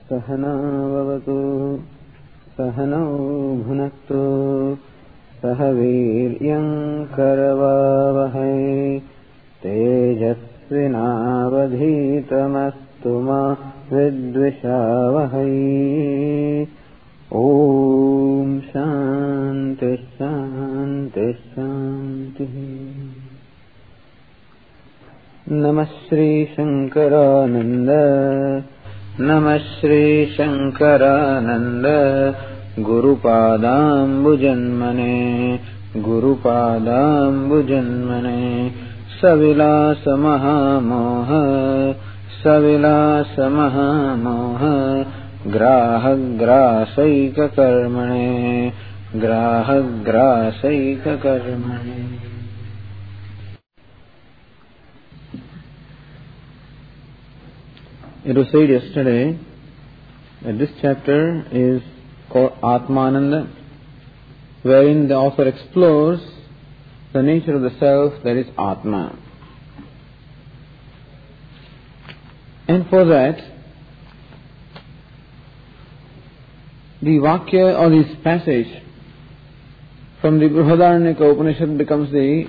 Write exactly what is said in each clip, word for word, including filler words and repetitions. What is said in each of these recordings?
सहना भवतु सहनौ भुनक्तु सह वीर्यं करवावहै तेजस्विनावधीतमस्तु मा विद्विषावहै। ओम शांति शांति शांति। नमः श्री शंकरानंद नमः Shri Shankaranand गुरुपादाम्बुजन्मने गुरुपादाम्बुजन्मने सविलास महामोह सविलास महामोह ग्राहग्रासैककर्मणे ग्राहग्रासैककर्मणे। It was said yesterday that this chapter is called Atmananda, wherein the author explores the nature of the self, that is Atma. And for that, the Vakya or this passage from the Brihadaranyaka Upanishad becomes the,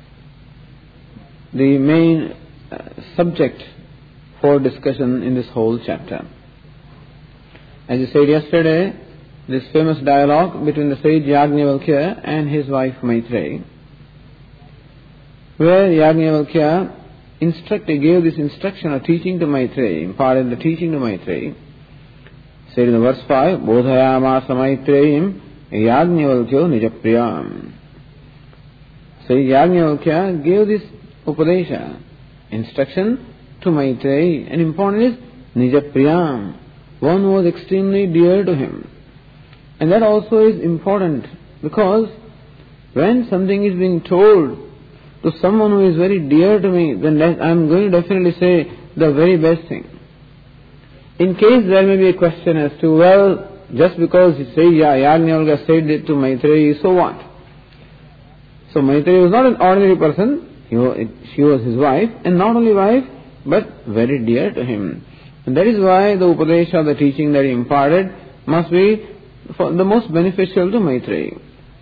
the main uh, subject for discussion in this whole chapter. As I said yesterday, this famous dialogue between the sage Yajnavalkya and his wife Maitreyi, where Yajnavalkya instructed, gave this instruction or teaching to Maitreyi, imparted the teaching to Maitreyi, said in the verse five, Bodhayamasa Maitreyim Yajnavalkyo Nijapriyam. So Yajnavalkya gave this Upadesha, instruction to Maitreyi, and important is Nijapriyam, one who was extremely dear to him. And that also is important because when something is being told to someone who is very dear to me, then I am going to definitely say the very best thing. In case there may be a question as to, well, just because he say Yajnavalkya said it to Maitreyi, so what? So Maitreyi was not an ordinary person, he was, she was his wife, and not only wife, but very dear to him. And that is why the Upadesha, the teaching that he imparted, must be for the most beneficial to Maitreyi.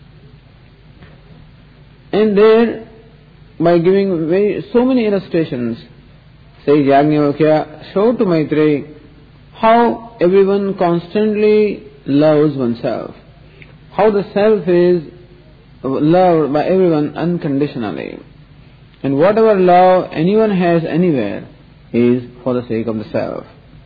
And there, by giving very, so many illustrations, say Yajnavalkya showed to Maitreyi how everyone constantly loves oneself, how the self is loved by everyone unconditionally. And whatever love anyone has anywhere is for the sake of the self.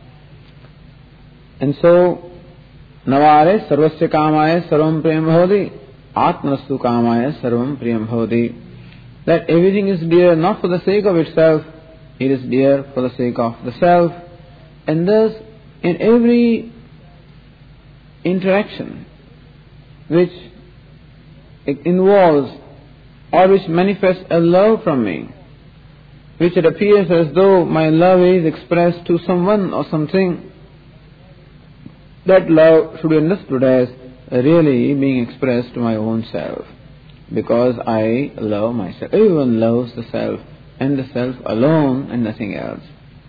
And so, Navare sarvasya kamaya sarvam priyam bhavati, atmanastu kamaya sarvam priyam bhavati. That everything is dear not for the sake of itself, it is dear for the sake of the self. And thus, in every interaction which it involves or which manifests a love from me, which it appears as though my love is expressed to someone or something, that love should be understood as really being expressed to my own self, because I love myself. Everyone loves the self, and the self alone and nothing else.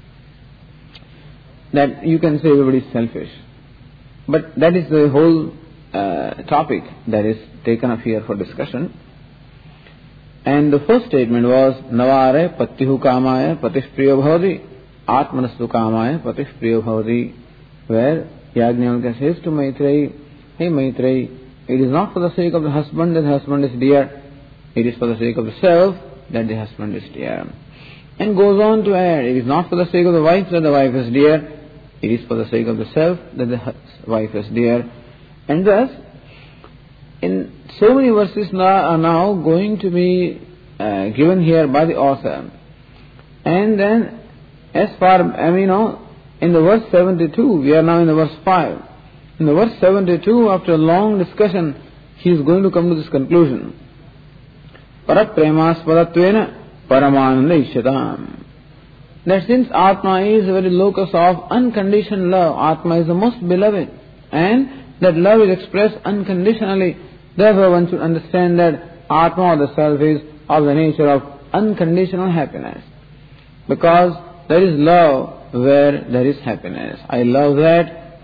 That you can say everybody is selfish, but that is the whole uh, topic that is taken up here for discussion. And the first statement was Navare Pattihu Kamaya Patih Priya Bhavati Atmanastu Kamaya Patih Priya Bhavati, where Yajnavalkya says to Maitreyi, hey Maitreyi, it is not for the sake of the husband that the husband is dear, it is for the sake of the self that the husband is dear. And goes on to add, it is not for the sake of the wife that the wife is dear, it is for the sake of the self that the wife is dear. And thus, in so many verses now are now going to be uh, given here by the author. And then, as far, I mean, you know, in the verse seventy-two, we are now in the verse five. In the verse seventy-two, after a long discussion, he is going to come to this conclusion. Parapremaspadatvena paramananda ishyatam. That since Atma is the very locus of unconditioned love, Atma is the most beloved, and that love is expressed unconditionally. Therefore, one should understand that Atma or the self is of the nature of unconditional happiness. Because there is love where there is happiness. I love that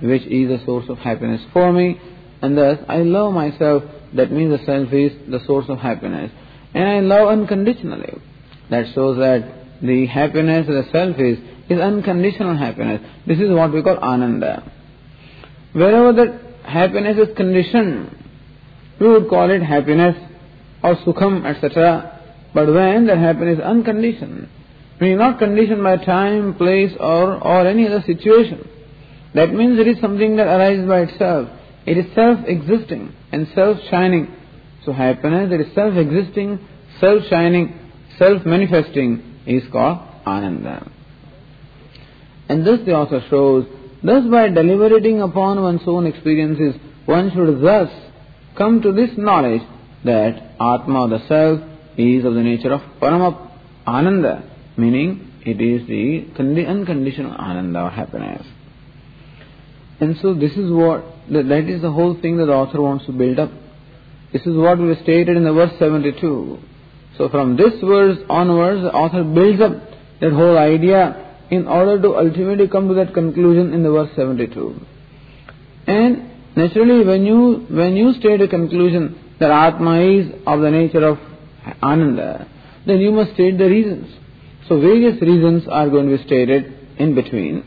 which is the source of happiness for me, and thus I love myself. That means the self is the source of happiness. And I love unconditionally. That shows that the happiness of the self is, is unconditional happiness. This is what we call ananda. Wherever that happiness is conditioned, we would call it happiness or sukham, et cetera. But when that happiness is unconditioned, meaning not conditioned by time, place, or, or any other situation, that means it is something that arises by itself. It is self-existing and self-shining. So happiness that is self-existing, self-shining, self-manifesting is called ananda. And thus the author shows, thus by deliberating upon one's own experiences, one should thus come to this knowledge that Atma, the self, is of the nature of Parama Ananda, meaning it is the unconditional Ananda or happiness. And so this is what, that is the whole thing that the author wants to build up. This is what we stated in the verse seventy-two. So from this verse onwards, the author builds up that whole idea in order to ultimately come to that conclusion in the verse seventy-two. And naturally, when you when you state a conclusion that Atma is of the nature of Ananda, then you must state the reasons. So various reasons are going to be stated in between.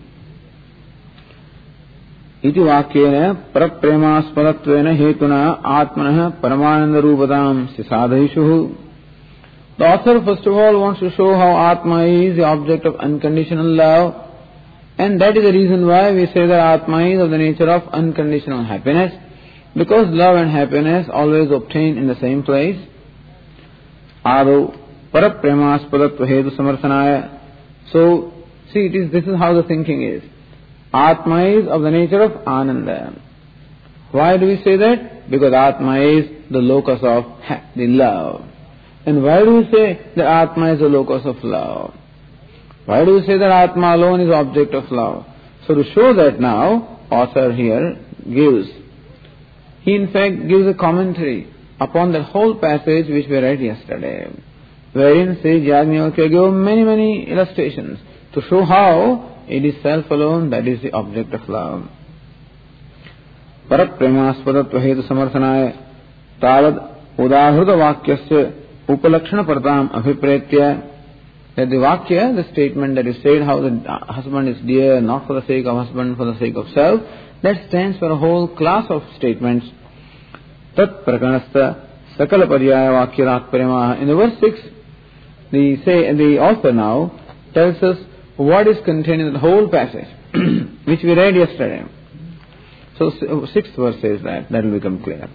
Iti vakyena parapremaspadatvena hetuna atmanah paramananda rupadam sisadhishuhu. The author first of all wants to show how Atma is the object of unconditional love, and that is the reason why we say that Atma is of the nature of unconditional happiness, because love and happiness always obtain in the same place. Ado parapremaspadattva hetu samarthanaya. So, see, it is, this is how the thinking is. Atma is of the nature of Ananda. Why do we say that? Because Atma is the locus of the love. And why do we say that Atma is the locus of love? Why do we say that Atma alone is object of love? So to show that now, author here gives, he in fact gives a commentary upon that whole passage which we read yesterday, wherein Sri Yajnavalkya gave many, many illustrations to show how it is self alone that is the object of love. Parapremaspadattva hetu samarthanaya tavad udahrita vakyasya upalakshana partam abhipretya. That the vakya, the statement that is said how the husband is dear, not for the sake of husband, for the sake of self, that stands for a whole class of statements. Tat prakanasta sakala paryaya vakya ratparemaha. In the verse six, the, say, the author now tells us what is contained in the whole passage, which we read yesterday. So, sixth verse says that, that will become clear.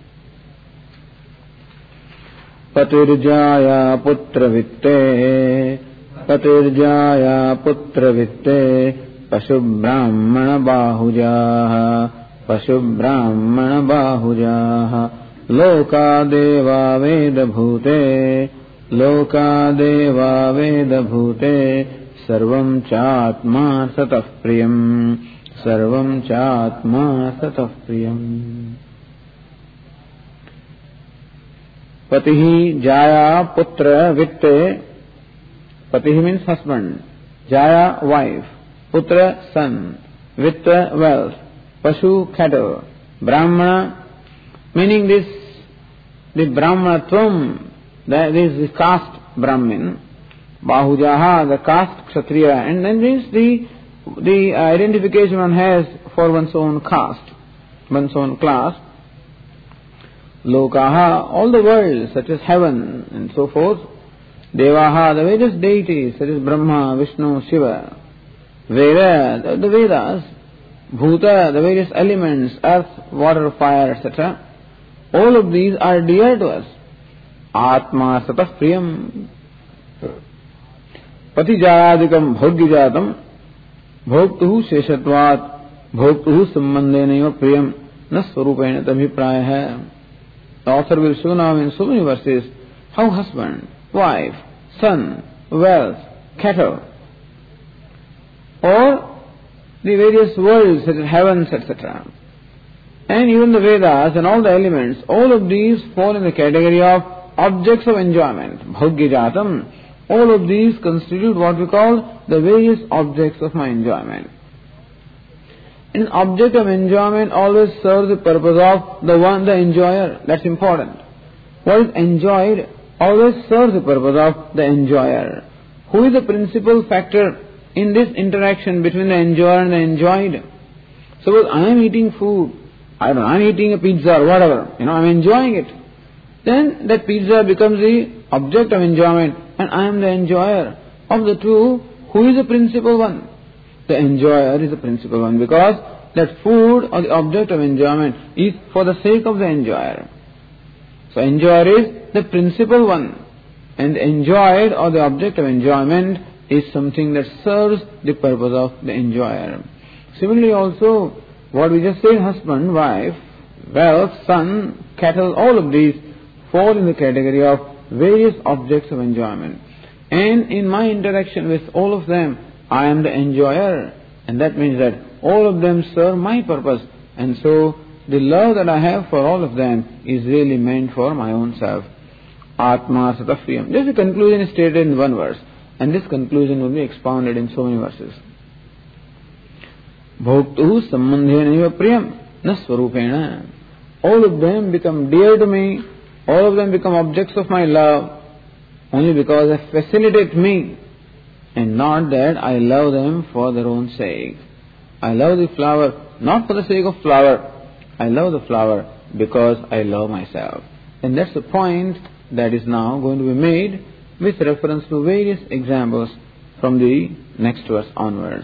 Patirjaya putra vitte, patirjaya putra vitte, pashu brahmana bahujaha, pashu brahmana bahujaha, loka deva veda bhute, loka deva veda bhute, sarvam chatma satah priyam, sarvam chatma satah priyam. Patihi jaya putra vitte. Patihi means husband, jaya wife, putra son, vitta wealth, pashu cattle, brahmana, meaning this, the brahmanatvam, that is the caste Brahmin, bahujaha, the caste kshatriya, and then means the, the identification one has for one's own caste, one's own class. Lokaha, all the worlds such as heaven and so forth. Devaha, the various deities such as Brahma, Vishnu, Shiva. Veda, the, the Vedas. Bhuta, the various elements, earth, water, fire, et cetera. All of these are dear to us. Atma satah priyam. Patijayadikam bhogyajatam bhoktuhu sheshatvat bhoktuhu sambandhenaiva priyam na swarupena tabhiprayah. The author will show now in so many verses how husband, wife, son, wealth, cattle, or the various worlds such as heavens, et cetera, and even the Vedas and all the elements, all of these fall in the category of objects of enjoyment. Bhogyajatam, all of these constitute what we call the various objects of my enjoyment. An object of enjoyment always serves the purpose of the one, the enjoyer. That's important. What is enjoyed always serves the purpose of the enjoyer. Who is the principal factor in this interaction between the enjoyer and the enjoyed? Suppose I am eating food, I don't know, I am eating a pizza or whatever, you know, I am enjoying it. Then that pizza becomes the object of enjoyment and I am the enjoyer. Of the two, who is the principal one? The enjoyer is the principal one, because that food or the object of enjoyment is for the sake of the enjoyer. So enjoyer is the principal one, and enjoyed or the object of enjoyment is something that serves the purpose of the enjoyer. Similarly also, what we just said, husband, wife, wealth, son, cattle, all of these fall in the category of various objects of enjoyment. And in my interaction with all of them, I am the enjoyer, and that means that all of them serve my purpose, and so the love that I have for all of them is really meant for my own self. Atma Satafriyam. This is the conclusion stated in one verse, and this conclusion will be expounded in so many verses. Bhoktuhu sambandhenaiva priyam na swarupena. All of them become dear to me, all of them become objects of my love, only because they facilitate me, and not that I love them for their own sake. I love the flower not for the sake of flower. I love the flower because I love myself. And that's the point that is now going to be made with reference to various examples from the next verse onwards.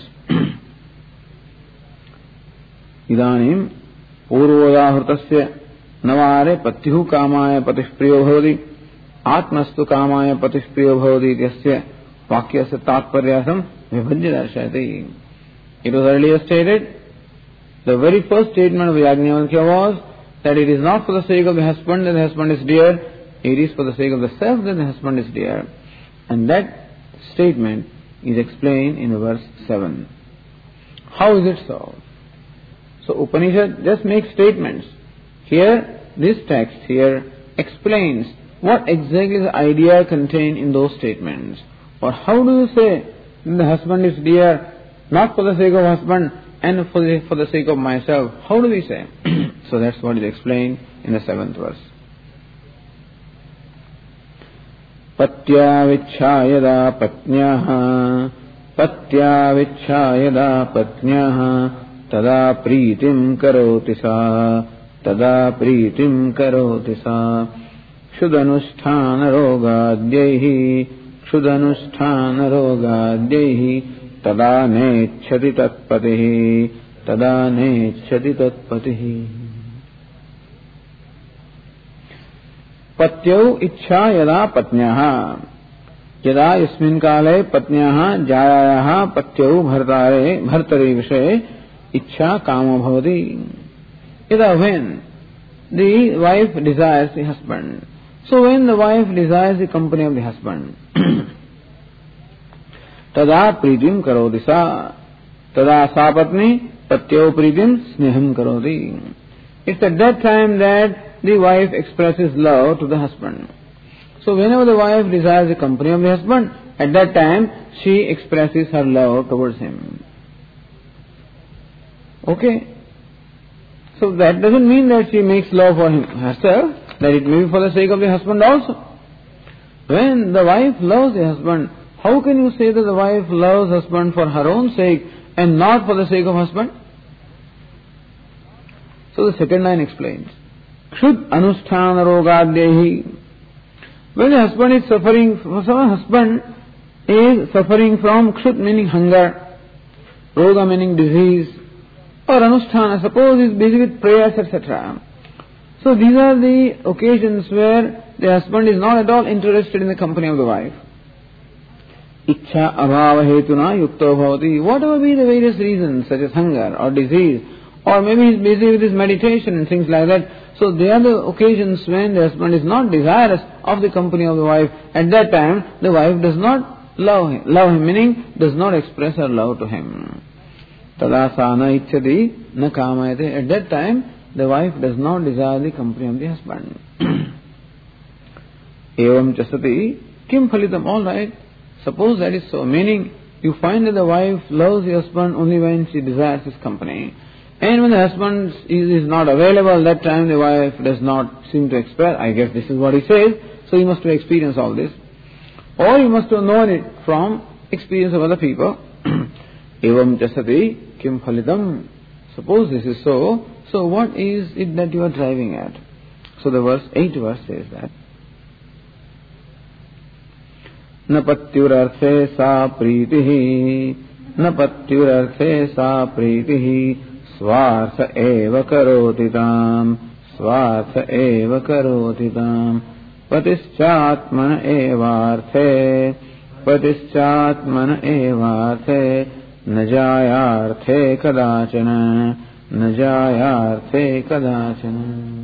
Idanim purvodahrutasya navare patyuhu kamaya patih priyo bhavati atmastu kamaya patih priyo bhavati ityasya vakyasya tatparyasam vibhajya darshayati. It was earlier stated, the very first statement of Yajnavalkya was that it is not for the sake of the husband that the husband is dear, it is for the sake of the self that the husband is dear. And that statement is explained in verse seven. How is it so? So Upanishad just makes statements. Here, this text here explains what exactly the idea contained in those statements. Or how do you say the husband is dear, not for the sake of husband and for the, for the sake of myself? How do we say? So that's what is explained in the seventh verse. Patya vichayada patnyaha patya vichayada patnyaha tada pritim karoti sa tada pritim karoti sa kshudanusthana rogadyehi kshudanusthana rogadyehi tada nechati tatpatihi tada nechati tatpatihi. Patyau ichha yada patnyaha यदा यस्मिन् काले पत्न्याः जायायाः पत्यौ भर्तारे भर्तरे विषये इच्छा कामो भवति. यदा when the wife desires the husband. So when the wife desires the company of the husband, तदा प्रीतिम करोति सा तदा सा पत्नी पत्यौ प्रीतिम स्नेहम करोति. It's at that time that the wife expresses love to the husband. So whenever the wife desires the company of the husband, at that time she expresses her love towards him. Okay? So that doesn't mean that she makes love for him herself, that it may be for the sake of the husband also. When the wife loves the husband, how can you say that the wife loves husband for her own sake and not for the sake of husband? So the second line explains. Kshud anusthana rogadyehi. When the husband is suffering, some husband is suffering from kshut meaning hunger, roga meaning disease, or anusthana, suppose he is busy with prayers, et cetera. So these are the occasions where the husband is not at all interested in the company of the wife. Ichha abhava hetuna yukto bhavati. Whatever be the various reasons, such as hunger or disease, or maybe he is busy with his meditation and things like that. So they are the occasions when the husband is not desirous of the company of the wife. At that time, the wife does not love him, love him meaning does not express her love to him. Tada sana icchati na kamayate. At that time, the wife does not desire the company of the husband. Evam chasati kim phalitam. All right. Suppose that is so. Meaning, you find that the wife loves the husband only when she desires his company. And when the husband is, is not available, that time the wife does not seem to express. I guess this is what he says, so he must have experienced all this. Or he must have known it from experience of other people. Evam jasati kim phalitam. Suppose this is so, so what is it that you are driving at? So the verse, eighth verse says that. न पत्युरर्थे सा प्रीतिः न पत्युरर्थे सा प्रीतिः स्वार्थ एव करोति ताम् स्वार्थ एव करोति ताम् पतिश्चात्मन एवार्थे पतिश्चात्मन एवार्थे न जायार्थे कदाचन न जायार्थे कदाचन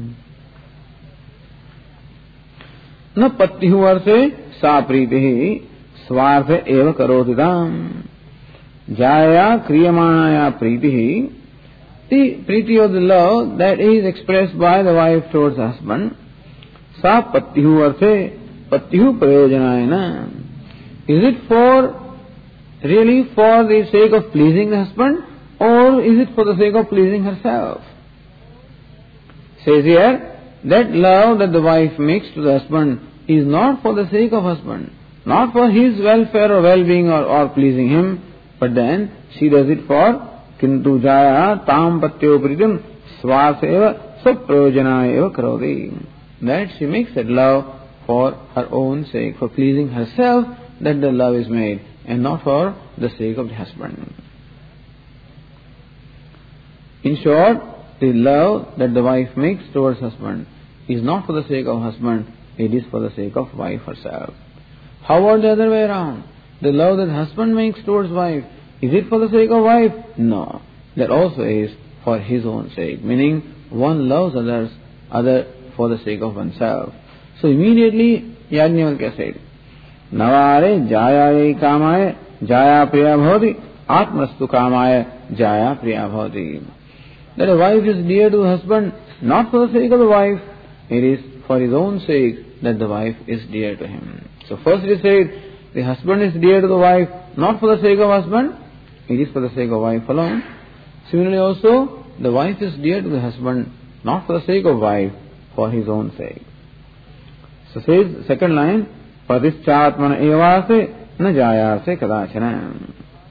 न पत्युः अर्थे सा प्रीतिः स्वार्थ एव करोति ताम् जाया क्रियमाणाया प्रीतिः the Preeti of the love that is expressed by the wife towards the husband सा पत्युः अर्थे पत्युः प्रयोजनायन is it for really for the sake of pleasing the husband or is it for the sake of pleasing herself? Says here that love that the wife makes to the husband is not for the sake of husband, not for his welfare or well-being or, or pleasing him, but then she does it for kintu jaya tam patyo pritim swaseva saprayojana eva karoti. That she makes that love for her own sake, for pleasing herself, that the love is made, and not for the sake of the husband. In short, the love that the wife makes towards husband is not for the sake of husband, it is for the sake of wife herself. How about the other way around? The love that husband makes towards wife, is it for the sake of wife? No. That also is for his own sake. Meaning, one loves others, other for the sake of oneself. So immediately, Yajnavalkya said, Navare jayaye kamaye jaya priya bhavati atmastu kamaye jaya priya bhavati. That a wife is dear to the husband, not for the sake of the wife, it is for his own sake that the wife is dear to him. So first he said, the husband is dear to the wife, not for the sake of husband, it is for the sake of wife alone. Similarly also, the wife is dear to the husband, not for the sake of wife, for his own sake. So says, second line, Patischatmana evase na jayase kadachana.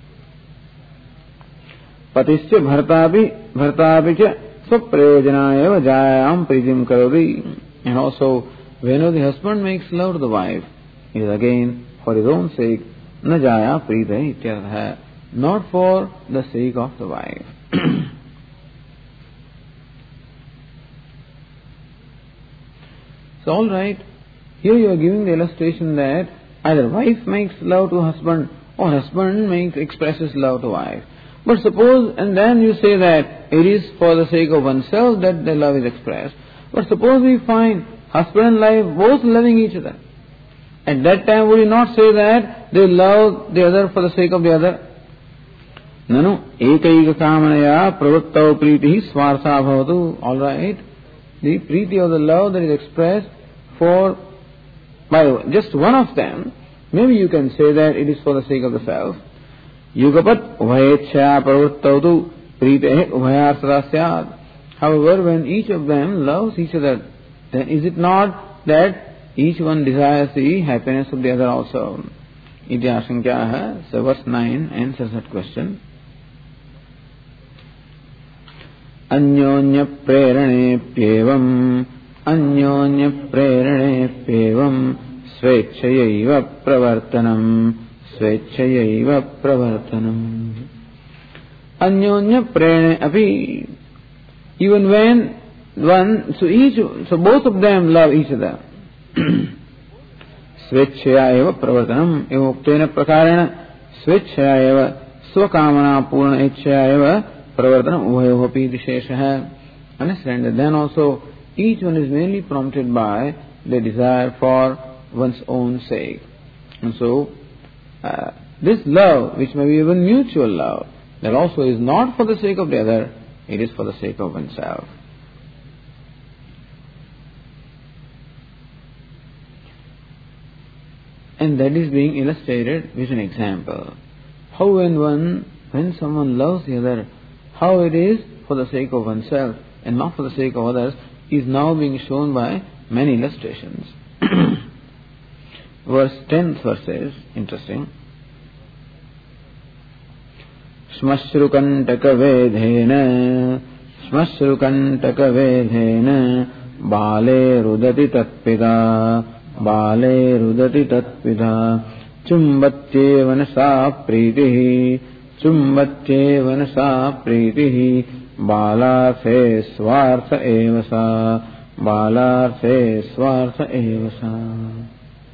Patischa bhartabi bhartabi cha swaprayojana eva jayam pritim karodi. And also, whenever the husband makes love to the wife, it is again for his own sake, na jaya prita ityartha, not for the sake of the wife. So all right, here you are giving the illustration that either wife makes love to husband or husband makes expresses love to wife. But suppose, and then you say that it is for the sake of oneself that the love is expressed. But suppose we find husband and wife both loving each other. At that time, would you not say that they love the other for the sake of the other? Nanu ekaika kamanaya pravuttau pritihi swartha bhavatu. All right. The priti of the love that is expressed for by just one of them, maybe you can say that it is for the sake of the self. Yugapat ubhayechya pravuttautu pritehe ubhayartha syad. However, when each of them loves each other, then is it not that each one desires the happiness of the other also? Iti ashankyaha. So verse nine answers that question. Anyonya preranepyevam Anyonya preranepyevam Svechayaiva pravartanam Svechayaiva pravartanam. Anyonya prerane api. Even when one, so each, so both of them love each other. Svechaya eva pravartanam eva uktena prakarena Svechaya eva swakamana purna echaya eva pravartanam uvayohopi visheshaha. Understand that then also each one is mainly prompted by the desire for one's own sake. And so uh, this love, which may be even mutual love, that also is not for the sake of the other, it is for the sake of oneself. And that is being illustrated with an example. How when one, when someone loves the other, how it is for the sake of oneself and not for the sake of others is now being shown by many illustrations. Verse tenth verse says, interesting. Shmashrukantaka vedhena Shmashrukantaka vedhena Bale rudati tatpida Bale rudati tatpida Chumbatye vanasa pritihi Chumbatye vanasa pritihi Balarthe swartha evasa Balarthe swartha evasa.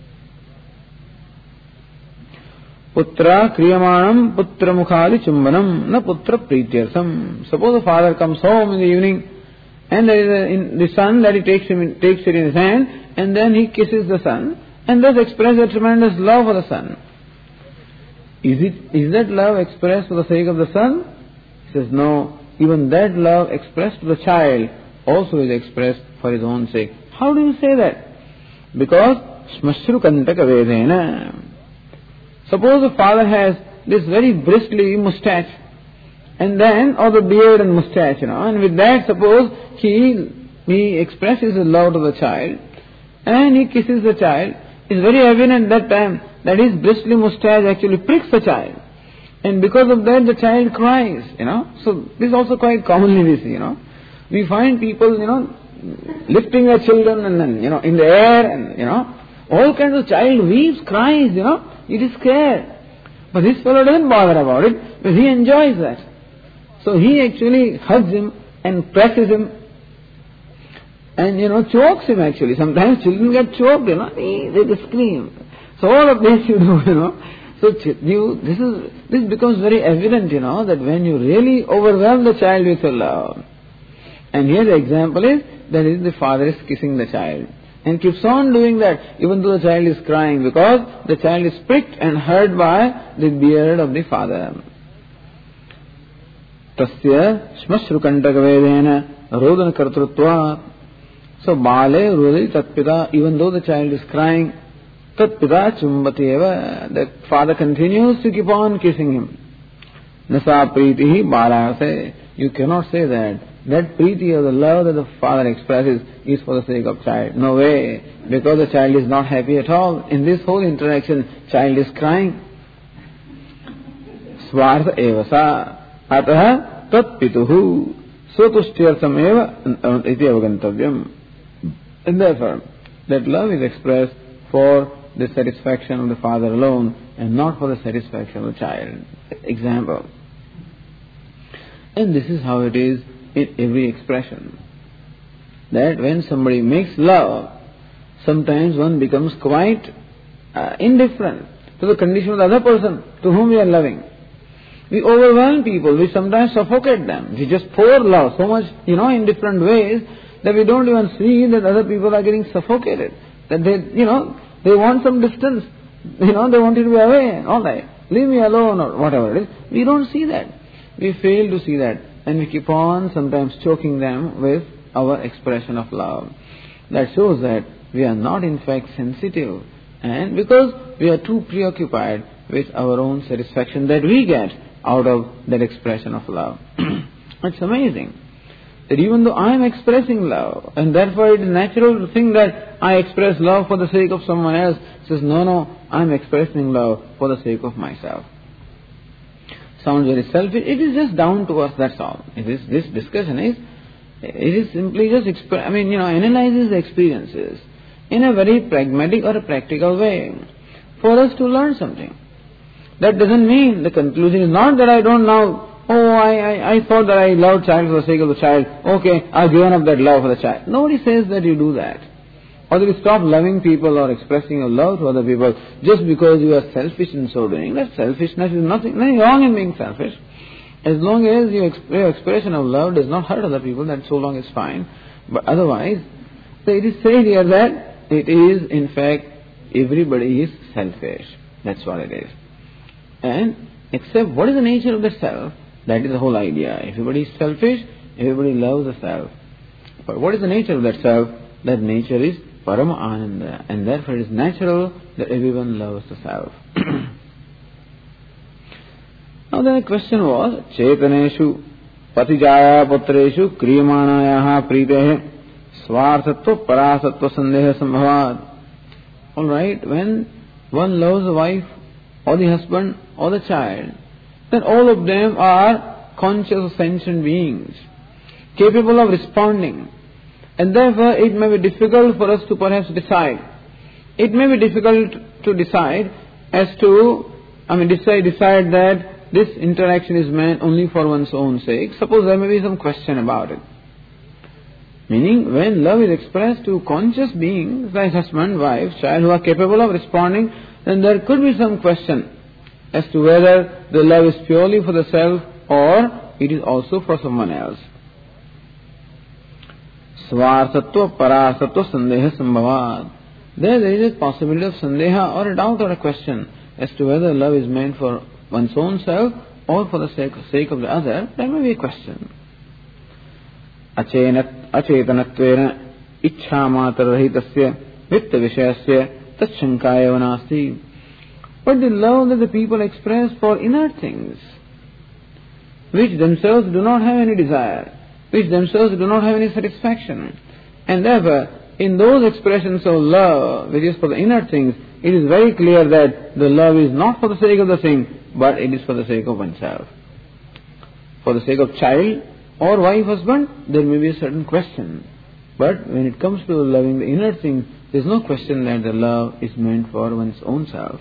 Putra kriyamanam putra mukhali chumbanam na putra prityarsam. Suppose the father comes home in the evening and there is a, in the son that he takes him in, takes it in his hand and then he kisses the son and thus expresses a tremendous love for the son. Is it is that love expressed for the sake of the son? He says no. Even that love expressed to the child also is expressed for his own sake. How do you say that? Because shmashrukantaka vedena. Suppose the father has this very bristly moustache, and then, or the beard and moustache, you know, and with that, suppose he he expresses his love to the child, and he kisses the child. It's very evident that time that his bristly moustache actually pricks the child, and because of that, the child cries, you know. So this is also quite commonly we see, you know. We find people, you know, lifting their children and then, you know, in the air, and you know, all kinds of child weeps, cries, you know. It is scared. But this fellow doesn't bother about it, because he enjoys that. So he actually hugs him and presses him and, you know, chokes him actually. Sometimes children get choked, you know, they, they just scream. So all of this you do, you know. So you, this is, this becomes very evident, you know, that when you really overwhelm the child with your love. And here the example is, that is the father is kissing the child. And keeps on doing that, even though the child is crying, because the child is pricked and hurt by the beard of the father. Tasya shmashrukantaka vedena rodana kartrutva. So bale rudai tatpita, even though the child is crying, tatpita chumbateva, the father continues to keep on kissing him. Nasa pritihi balase. You cannot say that. That preeti or the love that the father expresses is for the sake of child. No way. Because the child is not happy at all. In this whole interaction, child is crying. Swartha evasa. Ataha tat pituhu. Sotushtyartham eva iti avagantavyam. And therefore, that love is expressed for the satisfaction of the father alone and not for the satisfaction of the child. Example. And this is how it is in every expression. That when somebody makes love, sometimes one becomes quite uh, indifferent to the condition of the other person to whom we are loving. We overwhelm people, we sometimes suffocate them. We just pour love so much, you know, in different ways that we don't even see that other people are getting suffocated. That they, you know, they want some distance. You know, they want you to be away. All right, leave me alone or whatever it is. We don't see that. We fail to see that. And we keep on sometimes choking them with our expression of love. That shows that we are not in fact sensitive. And because we are too preoccupied with our own satisfaction that we get out of that expression of love. It's amazing that even though I am expressing love, and therefore it is natural to think that I express love for the sake of someone else, says no, no, I am expressing love for the sake of myself. Sounds very selfish. It is just down to us, that's all. It is, this discussion is, it is simply just, exp- I mean, you know, analyzes the experiences in a very pragmatic or a practical way for us to learn something. That doesn't mean, the conclusion is not that I don't now, oh, I, I, I thought that I loved child for the sake of the child. Okay, I've given up that love for the child. Nobody says that you do that. Or that you stop loving people or expressing your love to other people just because you are selfish in so doing. That selfishness is nothing, nothing wrong in being selfish. As long as your, exp- your expression of love does not hurt other people, that so long is fine. But otherwise, so it is said here that it is in fact everybody is selfish. That's what it is. And except what is the nature of the self, that is the whole idea. Everybody is selfish, everybody loves the self. But what is the nature of that self? That nature is Parama Ananda, and therefore it is natural that everyone loves the self. Now then the question was, Chetaneshu Patijaya putreshu kriyamanayaha pritehe swarthatva parasatva sandeha sambhavat. Alright, when one loves the wife or the husband or the child, then all of them are conscious sentient beings, capable of responding. And therefore it may be difficult for us to perhaps decide. It may be difficult to decide as to, I mean decide, decide that this interaction is meant only for one's own sake. Suppose there may be some question about it. Meaning, when love is expressed to conscious beings like husband, wife, child who are capable of responding, then there could be some question as to whether the love is purely for the self or it is also for someone else. Svarthatva parasatva sandeha sambhavat. There there is a possibility of sandeha or a doubt or a question as to whether love is meant for one's own self or for the sake, sake of the other. There may be a question. Achetanatvena ichhamatarrahitasya vitta vishayasya tatshankaya nasti. But the love that the people express for inert things, which themselves do not have any desire, which themselves do not have any satisfaction, and therefore in those expressions of love which is for the inert things, it is very clear that the love is not for the sake of the thing, but it is for the sake of oneself. For the sake of child or wife, husband, there may be a certain question. But when it comes to loving the inner things, there is no question that the love is meant for one's own self.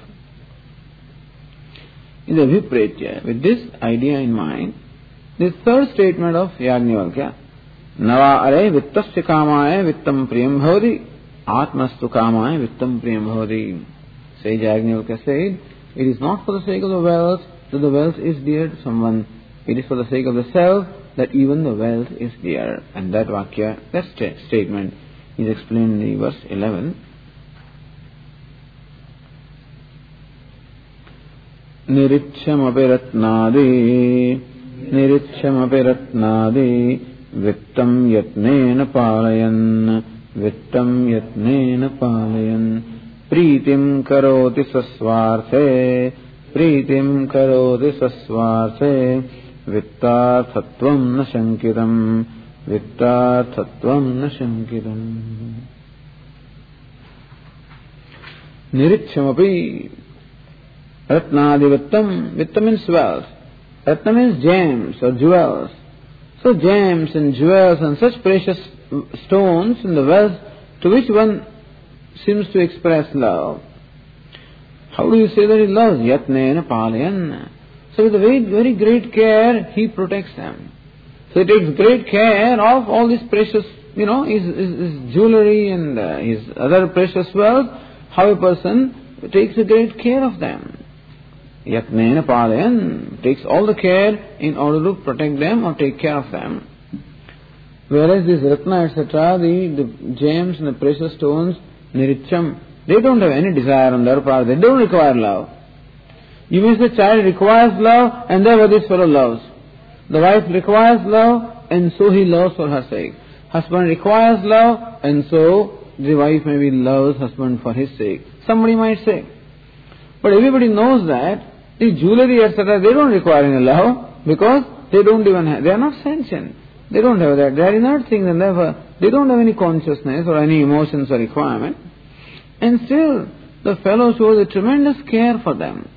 In the Vipretya, with this idea in mind, the third statement of Yajnavalkya, Nava are vittasya kamaya vittam priyam bhavati, atmastu kamaya vittam priyam bhavati. Sage Yajnavalkya said, it is not for the sake of the wealth that the wealth is dear to someone. It is for the sake of the self that even the wealth is dear. And that Vakya, that st- statement is explained in verse eleven. Nirichyam apiratnadi, nirichyam apiratnadi, vittam yatnena palayan, vittam yatnena palayan, pritim karoti saswarte, pritim karoti saswarte, vittarthatvam na shankitam, vittarthatvam na shankitam. Nirichyamapi ratnadi vittam, vittam means wealth. Ratna means gems or jewels. So gems and jewels and such precious stones and the wealth to which one seems to express love. How do you say that he loves? Yatnena palayan. So with a very, very great care, he protects them. So he takes great care of all this precious, you know, his, his, his jewelry and uh, his other precious wealth, how a person takes a great care of them. Yatnena palayan, takes all the care in order to protect them or take care of them. Whereas this ratna, et cetera, the, the gems and the precious stones, niricham, they don't have any desire on their part, they don't require love. You mean the child requires love and therefore this fellow loves. The wife requires love and so he loves for her sake. Husband requires love and so the wife maybe loves husband for his sake. Somebody might say. But everybody knows that the jewelry, et cetera, they don't require any love because they don't even have, they are not sentient. They don't have that. They are inert things and therefore they don't have any consciousness or any emotions or requirement. And still the fellow shows a tremendous care for them.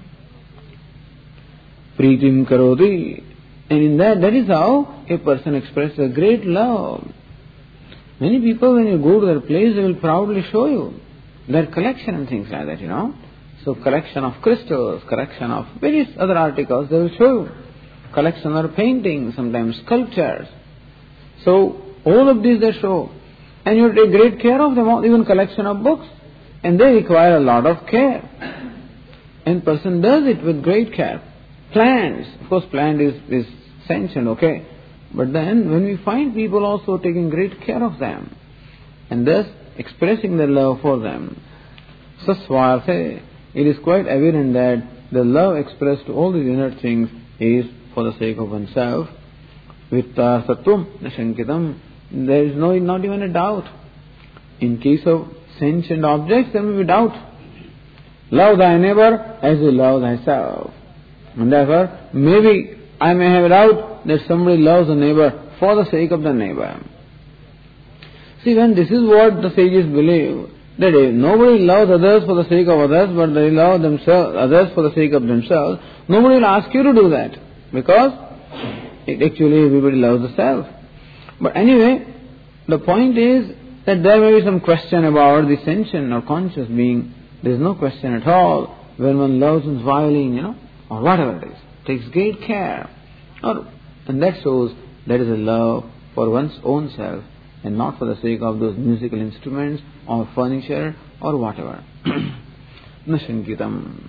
Pritim karoti. And in that, that is how a person expresses a great love. Many people, when you go to their place, they will proudly show you their collection and things like that, you know. So collection of crystals, collection of various other articles, they will show you. Collection of paintings, sometimes sculptures. So all of these they show. And you take great care of them, even collection of books. And they require a lot of care. And person does it with great care. Plants, of course plant is, is sentient, okay. But then when we find people also taking great care of them and thus expressing their love for them, saswarte, it is quite evident that the love expressed to all these inner things is for the sake of oneself. Vitta sattvam nashankitam. There is no, not even a doubt. In case of sentient objects, there may be doubt. Love thy neighbor as you love thyself. And therefore, maybe I may have a doubt that somebody loves a neighbor for the sake of the neighbor. See, when this is what the sages believe, that if nobody loves others for the sake of others, but they love themselves, others for the sake of themselves, nobody will ask you to do that, because it actually everybody loves the self. But anyway, the point is that there may be some question about the sentient or conscious being. There is no question at all when one loves one's violin, you know, or whatever it is. Takes great care. Or, and that shows there is a love for one's own self and not for the sake of those musical instruments or furniture or whatever. Nashankitam.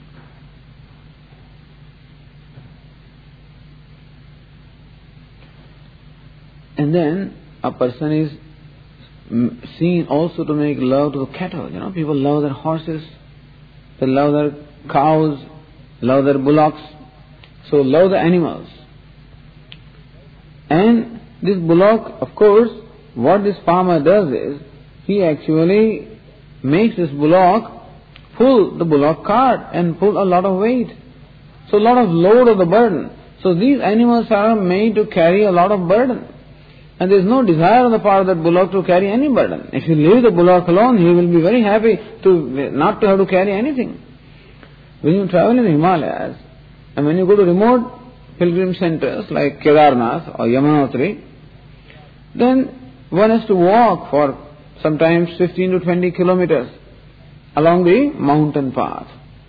And then a person is seen also to make love to the cattle. You know, people love their horses, they love their cows, love their bullocks. So love the animals. And this bullock, of course, what this farmer does is, he actually makes this bullock pull the bullock cart and pull a lot of weight. So a lot of load of the burden. So these animals are made to carry a lot of burden. And there is no desire on the part of that bullock to carry any burden. If you leave the bullock alone, he will be very happy to not to have to carry anything. When you travel in the Himalayas, and when you go to remote pilgrim centers like Kedarnath or Yamunotri, then one has to walk for sometimes fifteen to twenty kilometers along the mountain path.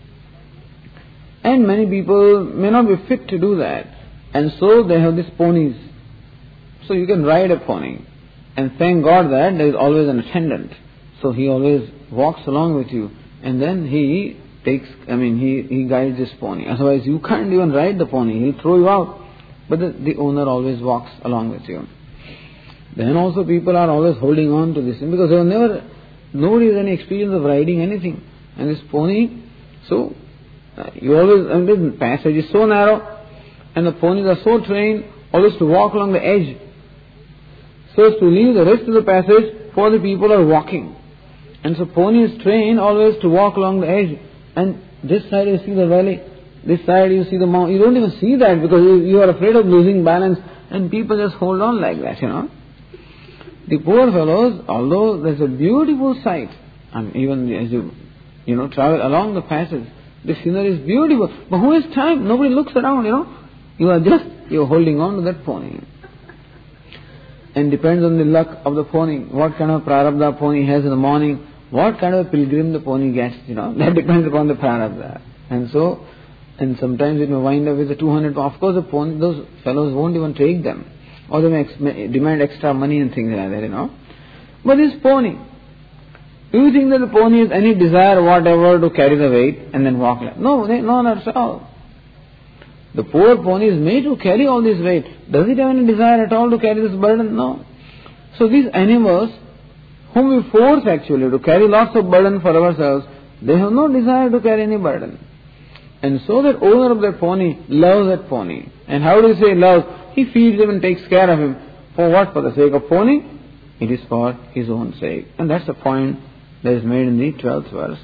And many people may not be fit to do that. And so they have these ponies. So you can ride a pony. And thank God that there is always an attendant. So he always walks along with you. And then he takes, I mean, he, he guides this pony. Otherwise you can't even ride the pony. He'll throw you out. But the, the owner always walks along with you. Then also people are always holding on to this, because they have never, nobody has any experience of riding anything. And this pony, so uh, you always, and the passage is so narrow, and the ponies are so trained always to walk along the edge, so as to leave the rest of the passage for the people who are walking. And so pony is trained always to walk along the edge, and this side you see the valley, this side you see the mountain. You don't even see that because you, you are afraid of losing balance, and people just hold on like that, you know. The poor fellows, although there's a beautiful sight, and even as you, you know, travel along the passage, the scenery is beautiful. But who has time? Nobody looks around, you know. You are just, you are holding on to that pony. And depends on the luck of the pony, what kind of prarabdha pony has in the morning, what kind of a pilgrim the pony gets, you know. That depends upon the prarabdha. And so, and sometimes it may wind up with a two hundred, of course the pony, those fellows won't even take them. Or they may ex- demand extra money and things like that, you know. But this pony, do you think that the pony has any desire whatever to carry the weight and then walk like? No, they, no, not at all. The poor pony is made to carry all this weight. Does it have any desire at all to carry this burden? No. So these animals, whom we force actually to carry lots of burden for ourselves, they have no desire to carry any burden. And so that owner of that pony loves that pony. And how do you say love? He feeds him and takes care of him. For what? For the sake of pony? It is for his own sake. And that's the point that is made in the twelfth verse.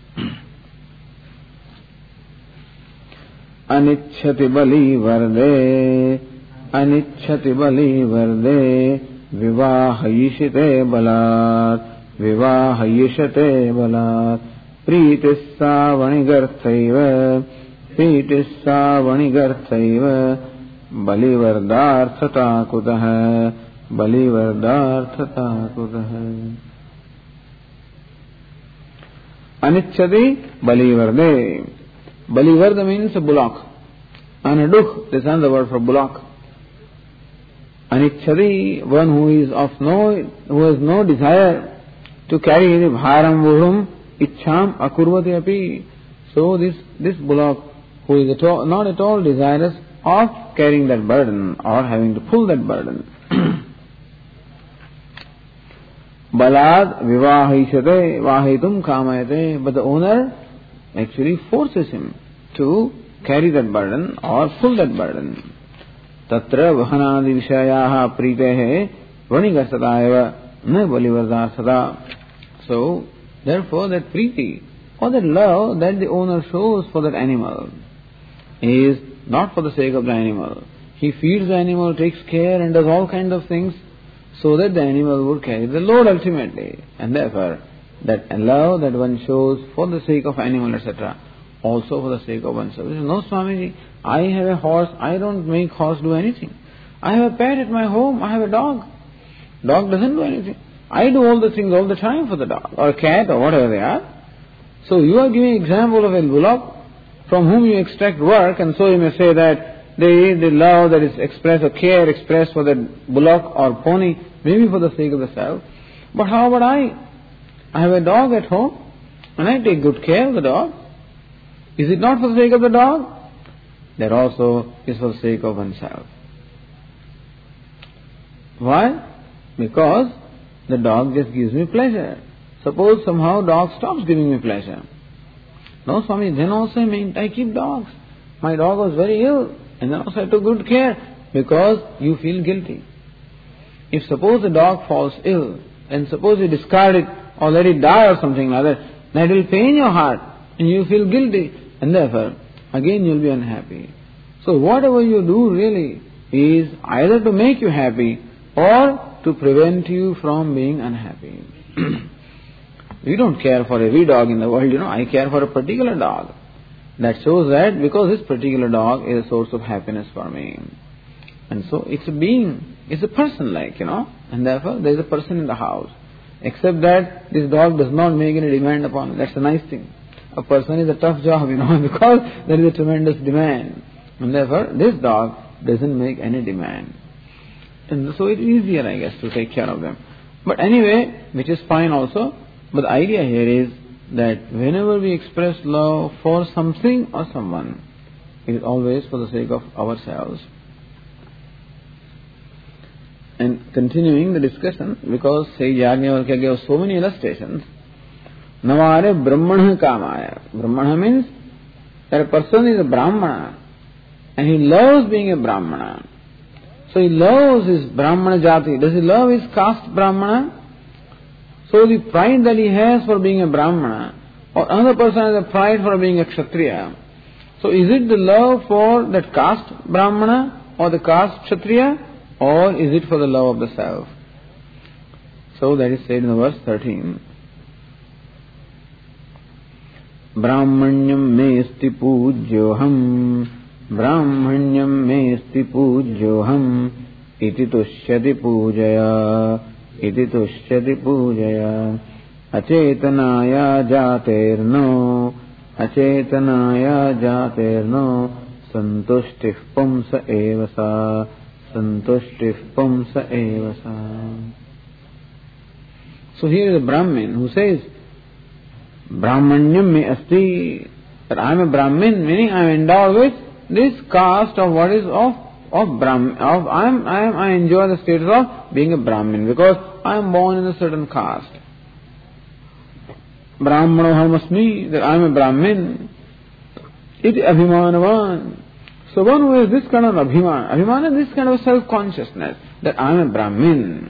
Anichhati bali varde, anichhati bali varde, vivahayishite balat, vivahayishite balat, pritissa vanigarthaiva, pritissa vanigarthaiva, बलिवर्दार्थता कुतः बलिवर्दार्थता कुतः अनिच्छति बलिवर्दे. Balivarda means a bullock. Anadukh, this is another word for bullock. Anichchati, one who is of no, who has no desire to carry the bharam vudum ichham akurvati api. So this, this bullock who is at all, not at all desirous of carrying that burden or having to pull that burden. Balad vivahishate vahitum kamayate. But the owner actually forces him to carry that burden or pull that burden. Tatra vahanadi vishayaha pritehe vanigasatayava na balivardarsata. So, therefore that priti or that love that the owner shows for that animal is not for the sake of the animal. He feeds the animal, takes care and does all kinds of things so that the animal would carry the load ultimately. And therefore, that love that one shows for the sake of animal, et cetera, also for the sake of oneself. No, Swamiji, I have a horse, I don't make horse do anything. I have a pet at my home, I have a dog. Dog doesn't do anything. I do all the things all the time for the dog, or cat, or whatever they are. So you are giving example of a bullock from whom you extract work, and so you may say that the, the love that is expressed or care expressed for the bullock or pony, maybe for the sake of the self. But how about I? I have a dog at home, and I take good care of the dog. Is it not for the sake of the dog? That also is for the sake of oneself. Why? Because the dog just gives me pleasure. Suppose somehow dog stops giving me pleasure. No, Swami, then also I mean, I keep dogs. My dog was very ill, and then also I took good care, because you feel guilty. If suppose the dog falls ill, and suppose you discard it or let it die or something like that, that will pain your heart, and you feel guilty, and therefore, again you will be unhappy. So whatever you do really is either to make you happy or to prevent you from being unhappy. We don't care for every dog in the world, you know. I care for a particular dog. That shows that because this particular dog is a source of happiness for me. And so it's a being, it's a person like, you know. And therefore there is a person in the house. Except that this dog does not make any demand upon me. That's a nice thing. A person is a tough job, you know, because there is a tremendous demand. And therefore this dog doesn't make any demand. And so it's easier, I guess, to take care of them. But anyway, which is fine also. But the idea here is that whenever we express love for something or someone, it is always for the sake of ourselves. And continuing the discussion, because Sage Yajnavalkya gave so many illustrations, Navare Brahmana Kamaya. Brahmana means that a person is a Brahmana and he loves being a Brahmana. So he loves his Brahmana Jati. Does he love his caste Brahmana? So the pride that he has for being a Brahmana, or another person has a pride for being a Kshatriya. So is it the love for that caste Brahmana or the caste Kshatriya, or is it for the love of the self? So that is said in the verse thirteen. Brahmanyam mesti pujyoham, Brahmanyam mesti pujyoham, iti tushyati pujaya. Iti tushyati pujaya acetanaya jaterno acetanaya jaterno santushtif pumsa evasa santushtif pumsa evasa. So here is a Brahmin who says Brahmanyam me asti, that I am a Brahmin, meaning I am endowed with this caste of what is of Of Brahmin, of I am, I am, I enjoy the status of being a Brahmin because I am born in a certain caste. Brahmano harmasmi, that I am a Brahmin. Iti abhimanavan. So one who has this kind of abhiman, abhiman is this kind of self-consciousness, that I am a Brahmin.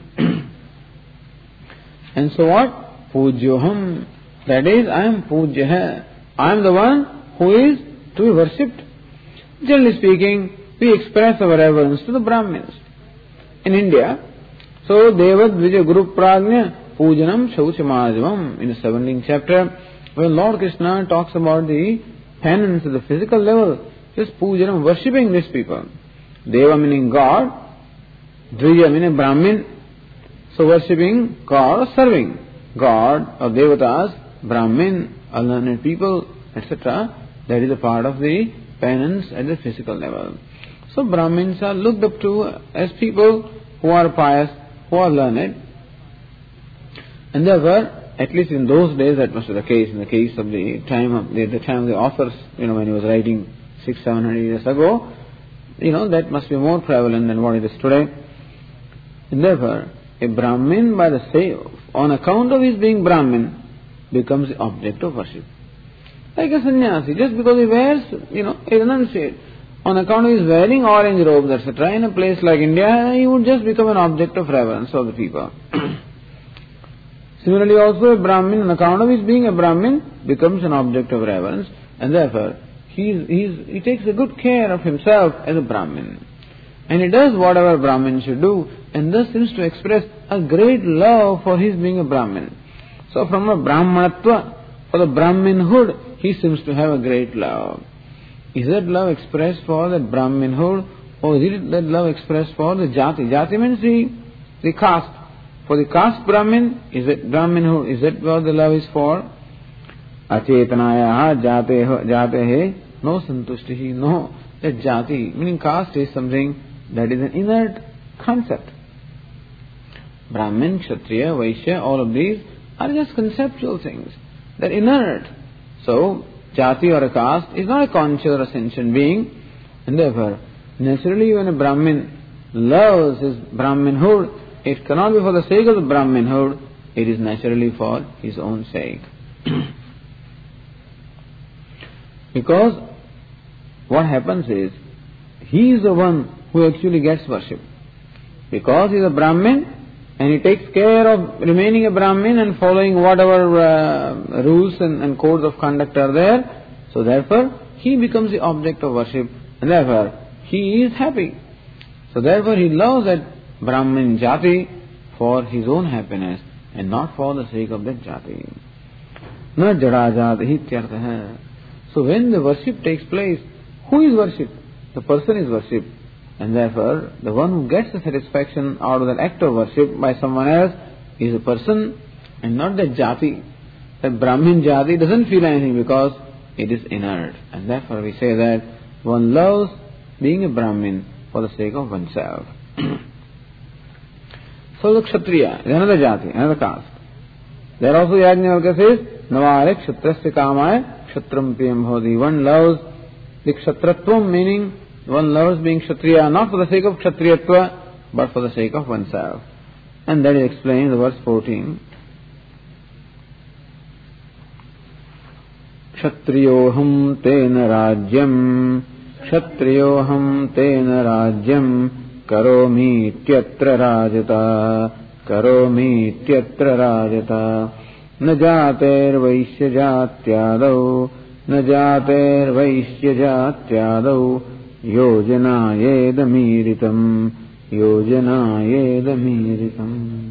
And so what? Pujyoham. That is, I am pujya. I am the one who is to be worshipped. Generally speaking, we express our reverence to the Brahmins. In India, so Devad Vijay Guru Prajna Pujanam Shauchamajavam, in the seventeenth chapter, when Lord Krishna talks about the penance at the physical level, just Pujanam, worshipping these people. Deva meaning God, Dvija meaning Brahmin, so worshipping God or serving God or Devatas, Brahmin, unlearned people, et cetera. That is a part of the penance at the physical level. So Brahmins are looked up to as people who are pious, who are learned. And therefore, at least in those days that was the case, in the case of the time of the, the time of the authors, you know, when he was writing six, seven hundred years ago, you know, that must be more prevalent than what it is today. And therefore, a Brahmin by the sake, on account of his being Brahmin, becomes the object of worship. Like a sannyasi, just because he wears, you know, a renunciate. On account of his wearing orange robes, et cetera, in a place like India, he would just become an object of reverence of the people. Similarly also a Brahmin, on account of his being a Brahmin, becomes an object of reverence, and therefore he, is, he, is, he takes a good care of himself as a Brahmin. and he does whatever Brahmin should do, and thus seems to express a great love for his being a Brahmin. So from a Brahmanatva, for the Brahminhood, he seems to have a great love. Is that love expressed for the Brahminhood, or is it that love expressed for the Jati? Jati means the, the caste. For the caste Brahmin, is it Brahminhood? Is that what the love is for? Achetanayaha jate jatehe no santushtihi. No, that Jati, meaning caste, is something that is an inert concept. Brahmin, Kshatriya, Vaishya, all of these are just conceptual things. They're inert. So, Jati or a caste is not a conscious or a sentient being, and therefore, naturally when a Brahmin loves his Brahminhood, it cannot be for the sake of the Brahminhood, it is naturally for his own sake. Because what happens is, he is the one who actually gets worship. Because he is a Brahmin, and he takes care of remaining a Brahmin and following whatever uh, rules and, and codes of conduct are there. So therefore, he becomes the object of worship, and therefore, he is happy. So therefore, he loves that Brahmin Jati for his own happiness, and not for the sake of that Jati. Na jada jati ityartha. So when the worship takes place, who is worshipped? The person is worshipped. And therefore, the one who gets the satisfaction out of that act of worship by someone else is a person and not that Jati. That Brahmin Jati doesn't feel anything because it is inert. And therefore we say that one loves being a Brahmin for the sake of oneself. So the Kshatriya is another Jati, another caste. There also Yajnavalkya says, Navare Kshatrasya Kamaya Kshatram Priyam Bhavati. One loves the Kshatratvam, meaning one loves being Kshatriya not for the sake of Kshatriyatva, but for the sake of oneself. And that is explained in verse fourteen. Kshatriyoham tena rajyam Kshatriyoham tena rajyam Karomi tyatra rajata Karomi tyatra rajata Najater vaishya jatyadau Najater vaishya jatyadau Yojana yedamiritam Yojana yedamiritam.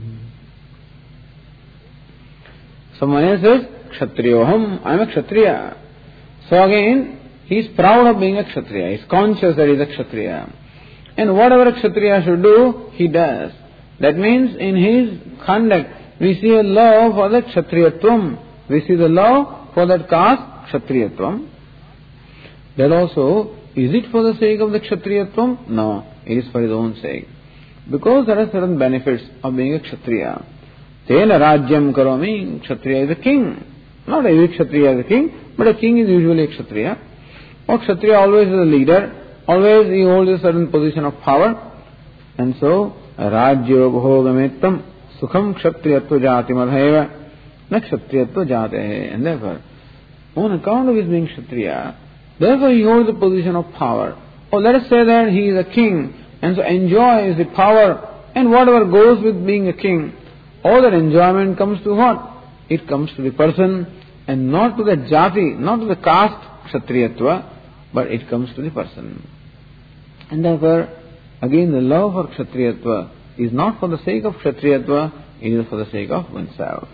Someone else says, Kshatriyoham, I am a Kshatriya. So again, he is proud of being a Kshatriya. He is conscious that he is a Kshatriya. And whatever a Kshatriya should do, he does. That means in his conduct, we see a love for the Kshatriyatvam. We see the love for that caste, Kshatriyatvam. That also, is it for the sake of the Kshatriyatvam? No, it is for his own sake. Because there are certain benefits of being a Kshatriya. Tena rajyam karomi, Kshatriya is a king. Not every Kshatriya is a king, but a king is usually a Kshatriya. Or Kshatriya always is a leader, always he holds a certain position of power. And so, rajyo bhogamettam sukham kshatriyatva jati madhaiva na kshatriyatva jatehe. And therefore, on account of his being Kshatriya, therefore he holds a position of power. Or let us say that he is a king, and so enjoys the power, and whatever goes with being a king, all that enjoyment comes to what? It comes to the person, and not to the jati, not to the caste, Kshatriyatva, but it comes to the person. And therefore, again the love for Kshatriyatva is not for the sake of Kshatriyatva, it is for the sake of oneself.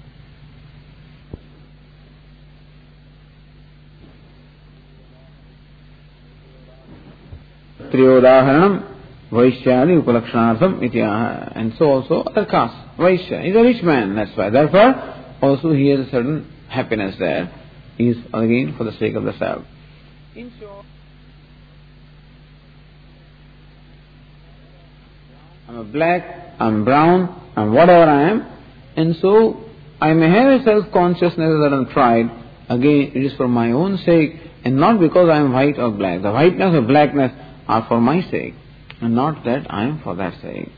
Triyodaharanam Vaishyadi Upalakshanartham Ityaha. And so also other caste. Vaishya is a rich man, that's why. Therefore, also he has a certain happiness there. He is again for the sake of the self. In short, I'm a black, I'm brown, I'm whatever I am, and so I may have a self-consciousness that I'm pride. Again, it is for my own sake, and not because I am white or black. The whiteness or blackness are for my sake, and not that I am for that sake.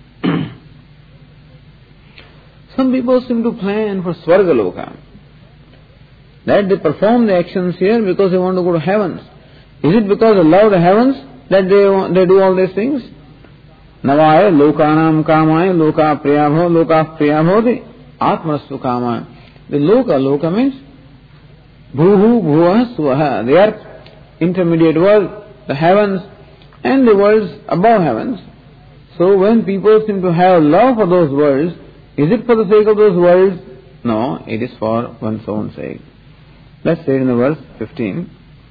Some people seem to plan for Swargaloka, that they perform the actions here because they want to go to heavens. Is it because they love the heavens that they they do all these things? Navaya lokanam kamaya loka priyabho loka priyabhoti atmastu kamaya. The loka, loka means bhuhu bhuva swaha, the earth, intermediate world, the heavens, and the worlds above heavens. So when people seem to have love for those worlds, is it for the sake of those worlds? No, it is for one's own sake. Let's say it in the verse fifteen.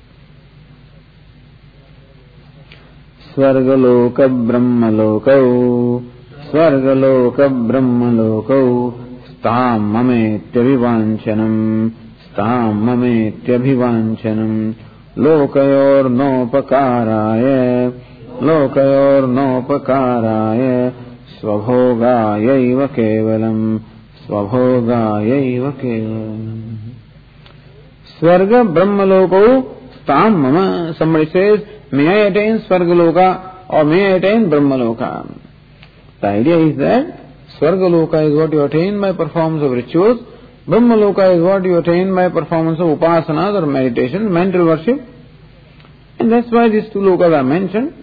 Svargaloka brahmalokau Svargaloka brahmalokau Stam mametyavivanchanam Stam mametyavivanchanam Lokayor nopakaraya Lokayor nopakaraya Svabhogayaiva kevalam Svabhogayaiva kevalam. Swarga brahmalokau Stam mama. Somebody says, may I attain Swargaloka or may I attain Brahmaloka? The idea is that Swargaloka is what you attain by performance of rituals, Brahmaloka is what you attain by performance of upasanas or meditation, mental worship. And that's why these two lokas are mentioned.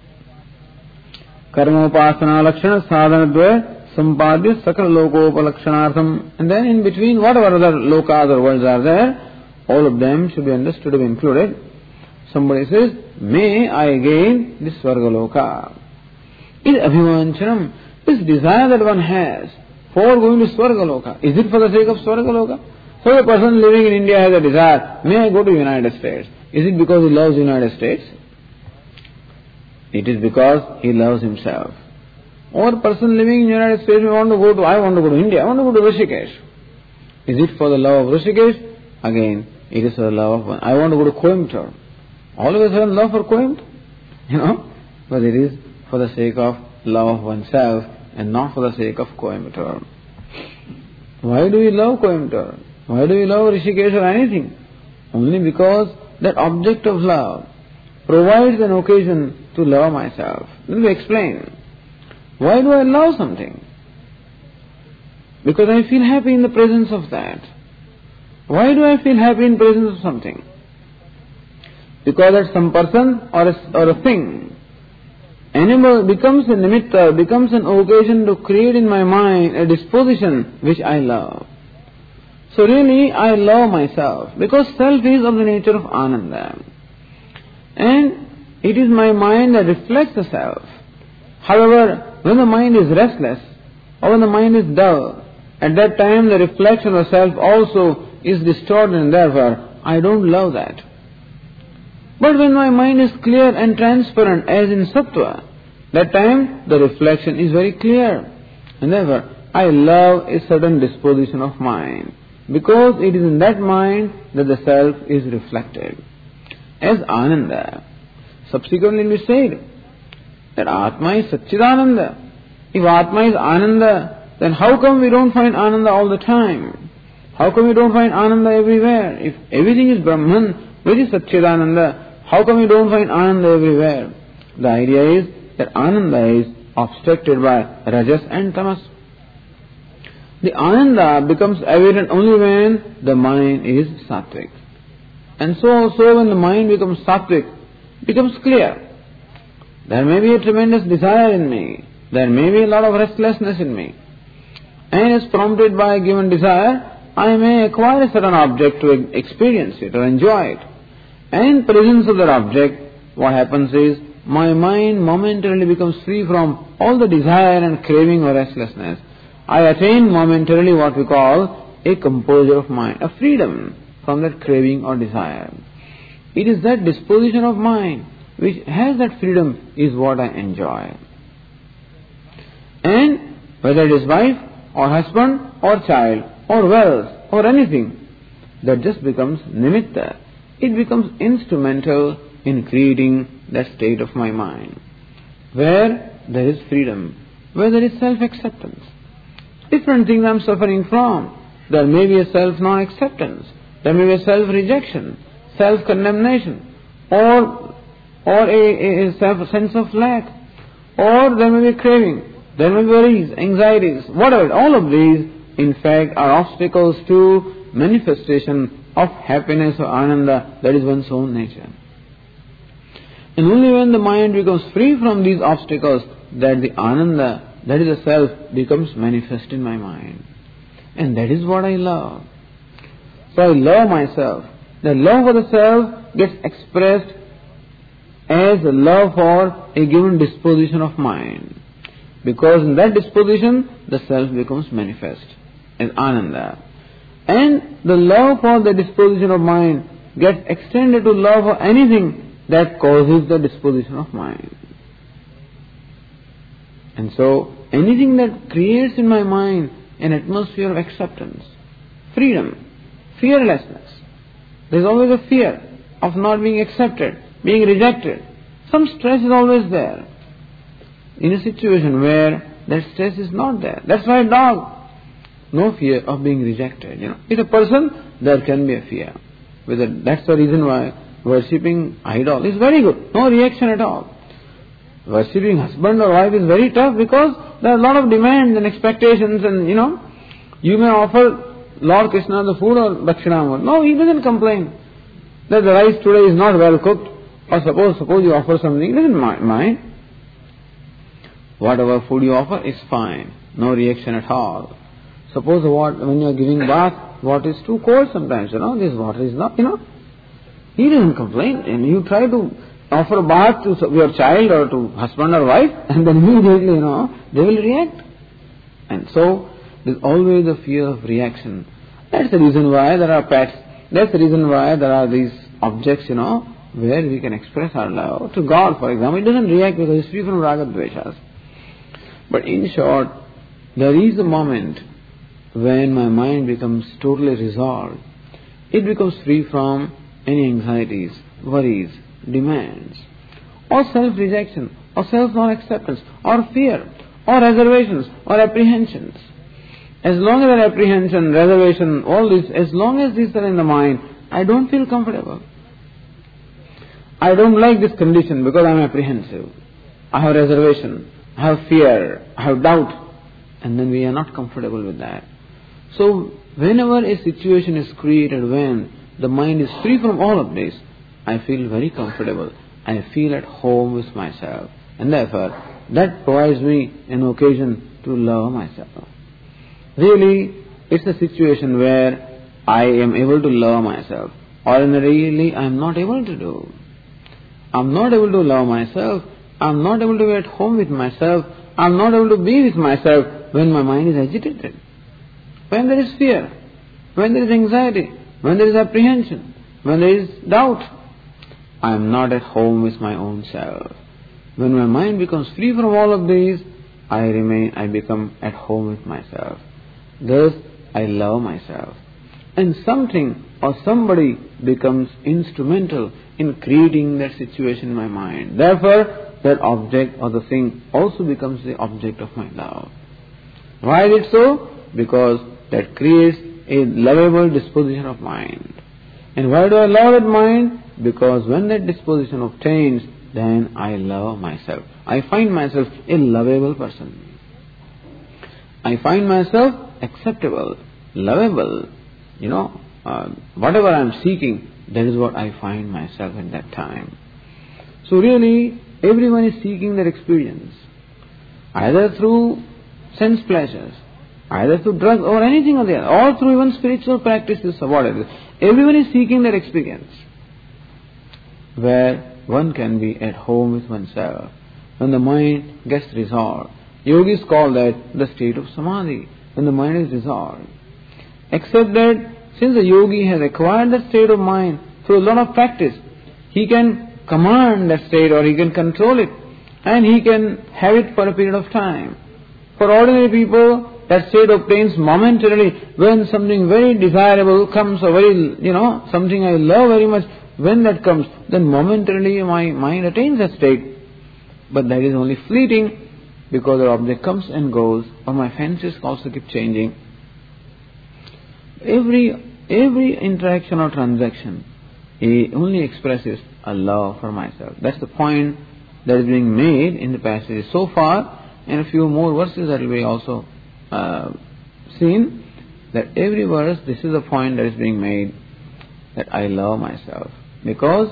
Karma upasana lakshana sadhana dvaya sampadya sakala lokopa lakshanartham. And then in between whatever other lokas or words are there, all of them should be understood to be included. Somebody says, may I gain this Swargaloka. Is abhimanchanam, this desire that one has for going to Swargaloka, is it for the sake of Swargaloka? So a person living in India has a desire, may I go to United States. Is it because he loves United States? It is because he loves himself. Or a person living in United States may want to go to, I want to go to India, I want to go to Rishikesh. Is it for the love of Rishikesh? Again, it is for the love of one. I want to go to Coimbatore. All of us have love for Coimbatore, you know, but it is for the sake of love of oneself and not for the sake of Coimbatore. Why do we love Coimbatore? Why do we love Rishikesh or anything? Only because that object of love provides an occasion to love myself. Let me explain. Why do I love something? Because I feel happy in the presence of that. Why do I feel happy in the presence of something? Because that some person or a, or a thing, animal becomes a nimitta, becomes an occasion to create in my mind a disposition which I love. So really I love myself because self is of the nature of ananda. And it is my mind that reflects the self. However, when the mind is restless or when the mind is dull, at that time the reflection of the self also is distorted and therefore I don't love that. But when my mind is clear and transparent as in sattva, that time the reflection is very clear. And therefore, I love a certain disposition of mind, because it is in that mind that the self is reflected. As Ananda, subsequently we said that Atma is Satchidananda. If Atma is Ananda, then how come we don't find Ananda all the time? How come we don't find Ananda everywhere? If everything is Brahman, which is Satchidananda, how come we don't find Ananda everywhere? The idea is that Ananda is obstructed by Rajas and Tamas. The Ananda becomes evident only when the mind is Sattvic. And so also when the mind becomes Sattvic, it becomes clear. There may be a tremendous desire in me. There may be a lot of restlessness in me. And as prompted by a given desire, I may acquire a certain object to experience it or enjoy it. And in presence of that object, what happens is, my mind momentarily becomes free from all the desire and craving or restlessness. I attain momentarily what we call a composure of mind, a freedom from that craving or desire. It is that disposition of mind which has that freedom is what I enjoy. And whether it is wife or husband or child or wealth or anything, that just becomes nimitta. It becomes instrumental in creating that state of my mind, where there is freedom, where there is self-acceptance. Different things I am suffering from. There may be a self-non-acceptance, there may be a self-rejection, self-condemnation, or or a, a self sense of lack, or there may be craving, there may be worries, anxieties, whatever. All of these, in fact, are obstacles to manifestation of happiness or ananda, that is one's own nature. And only when the mind becomes free from these obstacles, that the ananda, that is the self, becomes manifest in my mind. And that is what I love. So I love myself. The love for the self gets expressed as a love for a given disposition of mind. Because in that disposition, the self becomes manifest as Ananda. And the love for the disposition of mind gets extended to love for anything that causes the disposition of mind. And so, anything that creates in my mind an atmosphere of acceptance, freedom, fearlessness. There is always a fear of not being accepted, being rejected. Some stress is always there. In a situation where that stress is not there. That's why a dog, no fear of being rejected. You know, if a person, there can be a fear. Whether that's the reason why worshipping idol is very good. No reaction at all. Worshipping husband or wife is very tough because there are a lot of demands and expectations, and you know, you may offer Lord Krishna the food or Dakshinamurti. No, he doesn't complain that the rice today is not well cooked, or suppose suppose you offer something, he doesn't mind. Whatever food you offer is fine, no reaction at all. Suppose what when you are giving bath, water is too cold sometimes, you know, this water is not, you know. He doesn't complain, and you try to offer a bath to your child or to husband or wife, and then immediately, you know, they will react. And so, there's always a fear of reaction. That's the reason why there are pets. That's the reason why there are these objects, you know, where we can express our love. To God, for example, it doesn't react because it's free from raga dveshas. But in short, there is a moment when my mind becomes totally resolved. It becomes free from any anxieties, worries, demands, or self-rejection, or self-non-acceptance, or fear, or reservations, or apprehensions. As long as that apprehension, reservation, all this, as long as these are in the mind, I don't feel comfortable. I don't like this condition because I am apprehensive. I have reservation, I have fear, I have doubt, and then we are not comfortable with that. So, whenever a situation is created when the mind is free from all of this, I feel very comfortable. I feel at home with myself. And therefore, that provides me an occasion to love myself. Really, it's a situation where I am able to love myself. Ordinarily, I am not able to do. I am not able to love myself. I am not able to be at home with myself. I am not able to be with myself when my mind is agitated. When there is fear, when there is anxiety, when there is apprehension, when there is doubt, I am not at home with my own self. When my mind becomes free from all of these, I remain, I become at home with myself. Thus, I love myself. And something or somebody becomes instrumental in creating that situation in my mind. Therefore, that object or the thing also becomes the object of my love. Why is it so? Because that creates a lovable disposition of mind. And why do I love that mind? Because when that disposition obtains, then I love myself. I find myself a lovable person. I find myself acceptable, lovable. You know, uh, whatever I am seeking, that is what I find myself at that time. So really, everyone is seeking that experience. Either through sense pleasures, either through drugs or anything or the other, or through even spiritual practices or whatever. Everyone is seeking that experience where one can be at home with oneself when the mind gets resolved. Yogis call that the state of samadhi, when the mind is resolved. Except that since the yogi has acquired that state of mind through a lot of practice, he can command that state or he can control it and he can have it for a period of time. For ordinary people, that state obtains momentarily when something very desirable comes or very, you know, something I love very much. When that comes, then momentarily my mind attains that state. But that is only fleeting because the object comes and goes, or my fancies also keep changing. Every every interaction or transaction it only expresses a love for myself. That's the point that is being made in the passage so far. In a few more verses that will be also uh, seen, that every verse, this is the point that is being made, that I love myself. Because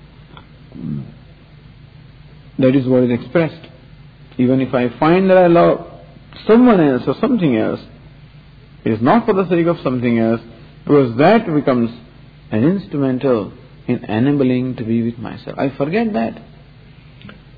that is what is expressed. Even if I find that I love someone else or something else, it is not for the sake of something else, because that becomes an instrumental in enabling to be with myself. I forget that.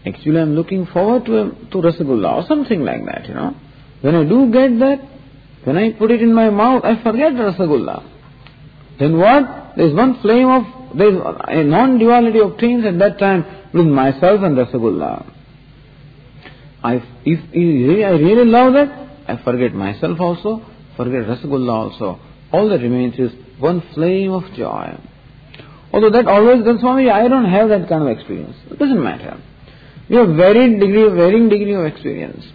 Actually, I'm looking forward to, a, to Rasagulla or something like that, you know. When I do get that, when I put it in my mouth, I forget Rasagulla. Then what? There is one flame of, there is a non-duality obtains at that time with myself and Rasagulla. I, if, if I really love that, I forget myself also, forget Rasagulla also. All that remains is one flame of joy. Although that always tells me, I don't have that kind of experience. It doesn't matter. We have varied degree, varying degree of experience.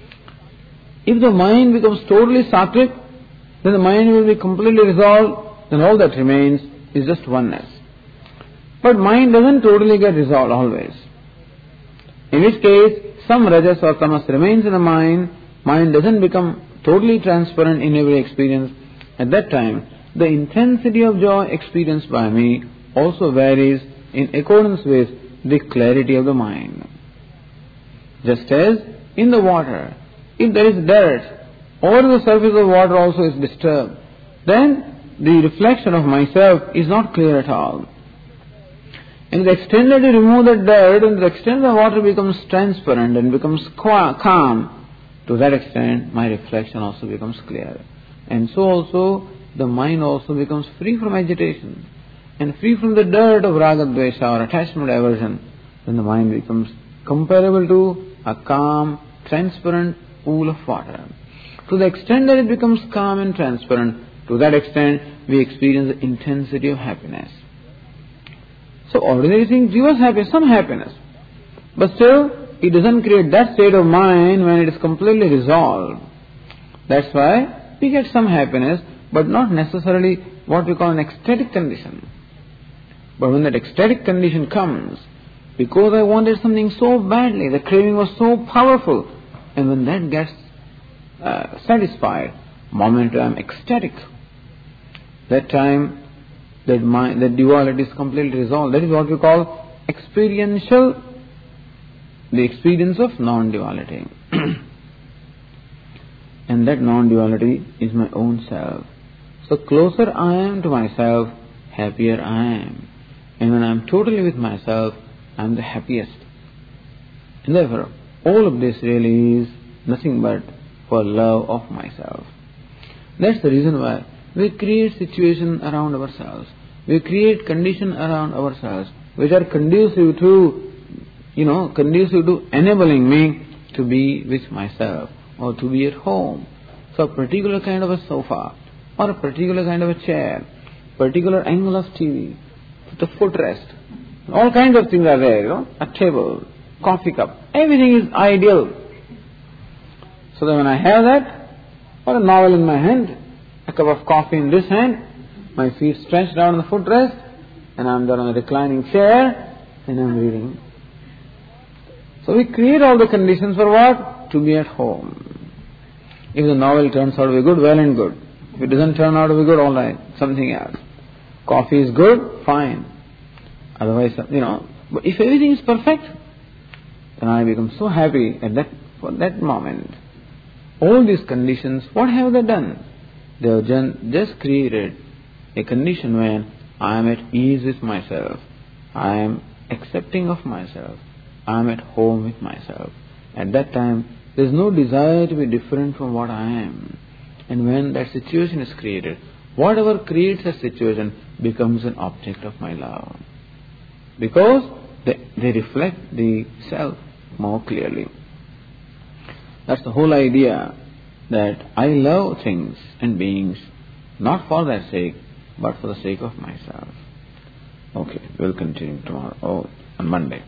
If the mind becomes totally sattvic, then the mind will be completely resolved, then all that remains is just oneness. But mind doesn't totally get resolved always. In which case, some rajas or tamas remains in the mind, mind doesn't become totally transparent in every experience. At that time, the intensity of joy experienced by me also varies in accordance with the clarity of the mind. Just as in the water, if there is dirt, or the surface of water also is disturbed, then the reflection of myself is not clear at all. And to the extent that you remove the dirt, and to the extent the water becomes transparent and becomes calm, to that extent my reflection also becomes clear. And so also the mind also becomes free from agitation and free from the dirt of raga, dvesha or attachment aversion. Then the mind becomes comparable to a calm, transparent pool of water. To the extent that it becomes calm and transparent, to that extent we experience the intensity of happiness. So ordinary things give us happiness, some happiness. But still, it doesn't create that state of mind when it is completely resolved. That's why we get some happiness, but not necessarily what we call an ecstatic condition. But when that ecstatic condition comes, because I wanted something so badly, the craving was so powerful, and when that gets uh, satisfied, momentarily I am ecstatic. That time, that mind, that duality is completely resolved. That is what we call experiential, the experience of non-duality. And that non-duality is my own self. So closer I am to myself, happier I am. And when I am totally with myself, I am the happiest. And therefore, all of this really is nothing but for love of myself. That's the reason why we create situation around ourselves. We create condition around ourselves which are conducive to, you know, conducive to enabling me to be with myself or to be at home. So a particular kind of a sofa or a particular kind of a chair, particular angle of T V, the footrest, all kinds of things are there, you know, a table, coffee cup, everything is ideal. So that when I have that, or a novel in my hand, a cup of coffee in this hand, my feet stretched out on the footrest, and I'm there on a reclining chair, and I'm reading. So we create all the conditions for what? To be at home. If the novel turns out to be good, well and good. If it doesn't turn out to be good, all right, something else. Coffee is good, fine. Otherwise, you know, but if everything is perfect, then I become so happy at that, for that moment. All these conditions, what have they done? They have just created a condition when I am at ease with myself. I am accepting of myself. I am at home with myself. At that time, there is no desire to be different from what I am. And when that situation is created, whatever creates a situation becomes an object of my love. Because they, they reflect the self more clearly. That's the whole idea, that I love things and beings not for their sake, but for the sake of myself. Okay, we'll continue tomorrow, oh, on Monday.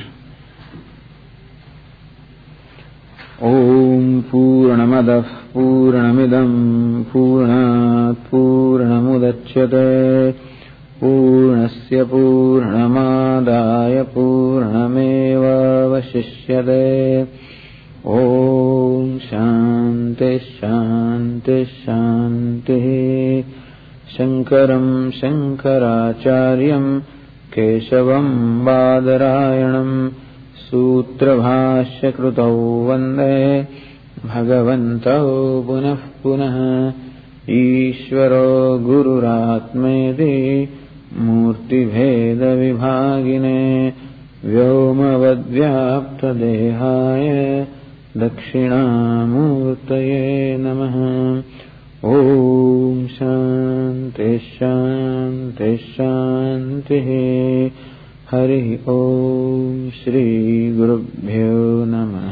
Om Purnamadah Purnamidam Purnat Purnamudachyate Purnasya Purnamadaya Purnameva Vashishyate. Om Shanti Shanti Shanti. Shankaram Shankaracharyam Keshavam Badarayanam Sutra Bhashya Krutau Vande Bhagavantau Punah Punah Ishvaro Gururatmedi Murti Bheda Vibhagine व्योमवद्व्याप्तदेहाय दक्षिणामूर्तये नमः। ॐ शान्ति शान्ति शान्तिः। हरिः ॐ श्रीगुरुभ्यो नमः।